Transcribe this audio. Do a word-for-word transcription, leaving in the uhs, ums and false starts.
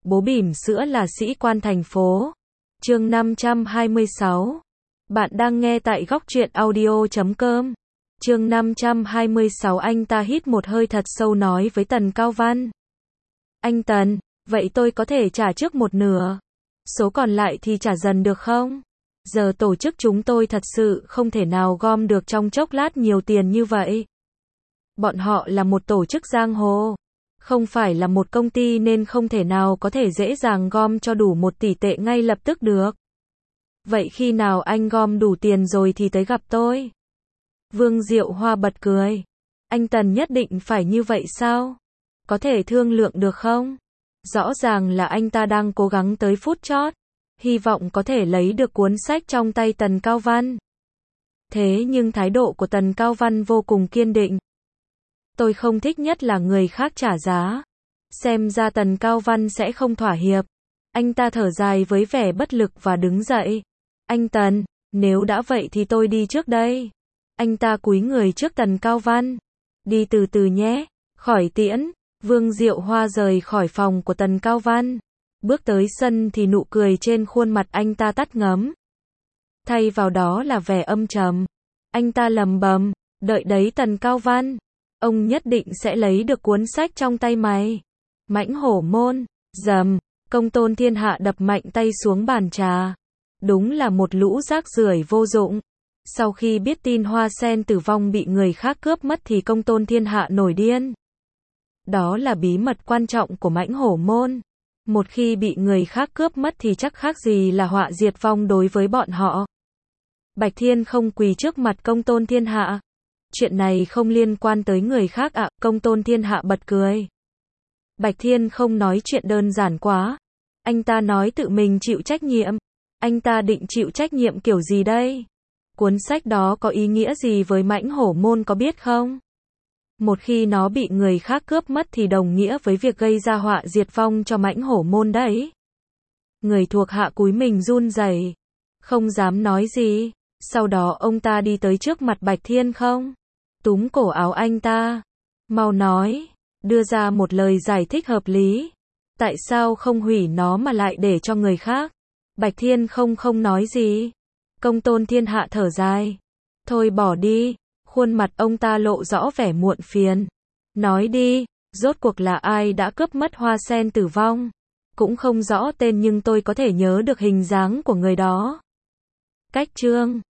Bố bỉm sữa là sĩ quan thành phố. Chương năm trăm hai mươi sáu. Bạn đang nghe tại góc truyện audio chấm com. Chương năm trăm hai mươi sáu. Anh ta hít một hơi thật sâu nói với Tần Cao Văn. Anh Tần, vậy tôi có thể trả trước một nửa. Số còn lại thì trả dần được không? Giờ tổ chức chúng tôi thật sự không thể nào gom được trong chốc lát nhiều tiền như vậy. Bọn họ là một tổ chức giang hồ, không phải là một công ty nên không thể nào có thể dễ dàng gom cho đủ một tỷ tệ ngay lập tức được. Vậy khi nào anh gom đủ tiền rồi thì tới gặp tôi. Vương Diệu Hoa bật cười. Anh Tần nhất định phải như vậy sao? Có thể thương lượng được không? Rõ ràng là anh ta đang cố gắng tới phút chót, hy vọng có thể lấy được cuốn sách trong tay Tần Cao Văn. Thế nhưng thái độ của Tần Cao Văn vô cùng kiên định. Tôi không thích nhất là người khác trả giá. Xem ra Tần Cao Văn sẽ không thỏa hiệp. Anh ta thở dài với vẻ bất lực và đứng dậy. Anh Tần, nếu đã vậy thì tôi đi trước đây. Anh ta cúi người trước Tần Cao Văn. Đi từ từ nhé. Khỏi tiễn. Vương Diệu Hoa rời khỏi phòng của Tần Cao Văn. Bước tới sân thì nụ cười trên khuôn mặt anh ta tắt ngấm. Thay vào đó là vẻ âm trầm. Anh ta lầm bầm. Đợi đấy Tần Cao Văn. Ông nhất định sẽ lấy được cuốn sách trong tay mày. Mãnh hổ môn. Dầm. Công Tôn Thiên Hạ đập mạnh tay xuống bàn trà. Đúng là một lũ rác rưởi vô dụng. Sau khi biết tin Hoa Sen tử vong bị người khác cướp mất thì Công Tôn Thiên Hạ nổi điên. Đó là bí mật quan trọng của mãnh hổ môn. Một khi bị người khác cướp mất thì chắc khác gì là họa diệt vong đối với bọn họ. Bạch Thiên không quỳ trước mặt Công Tôn Thiên Hạ. Chuyện này không liên quan tới người khác ạ, à, Công Tôn Thiên Hạ bật cười. Bạch Thiên không nói chuyện đơn giản quá. Anh ta nói tự mình chịu trách nhiệm. Anh ta định chịu trách nhiệm kiểu gì đây? Cuốn sách đó có ý nghĩa gì với mãnh hổ môn có biết không? Một khi nó bị người khác cướp mất thì đồng nghĩa với việc gây ra họa diệt vong cho mãnh hổ môn đấy. Người thuộc hạ cúi mình run rẩy, không dám nói gì. Sau đó ông ta đi tới trước mặt Bạch Thiên không, túm cổ áo anh ta. Mau nói, đưa ra một lời giải thích hợp lý. Tại sao không hủy nó mà lại để cho người khác? Bạch Thiên không không nói gì. Công Tôn Thiên Hạ thở dài. Thôi bỏ đi. Khuôn mặt ông ta lộ rõ vẻ muộn phiền. Nói đi, rốt cuộc là ai đã cướp mất Hoa Sen tử vong? Cũng không rõ tên nhưng tôi có thể nhớ được hình dáng của người đó. Cách chương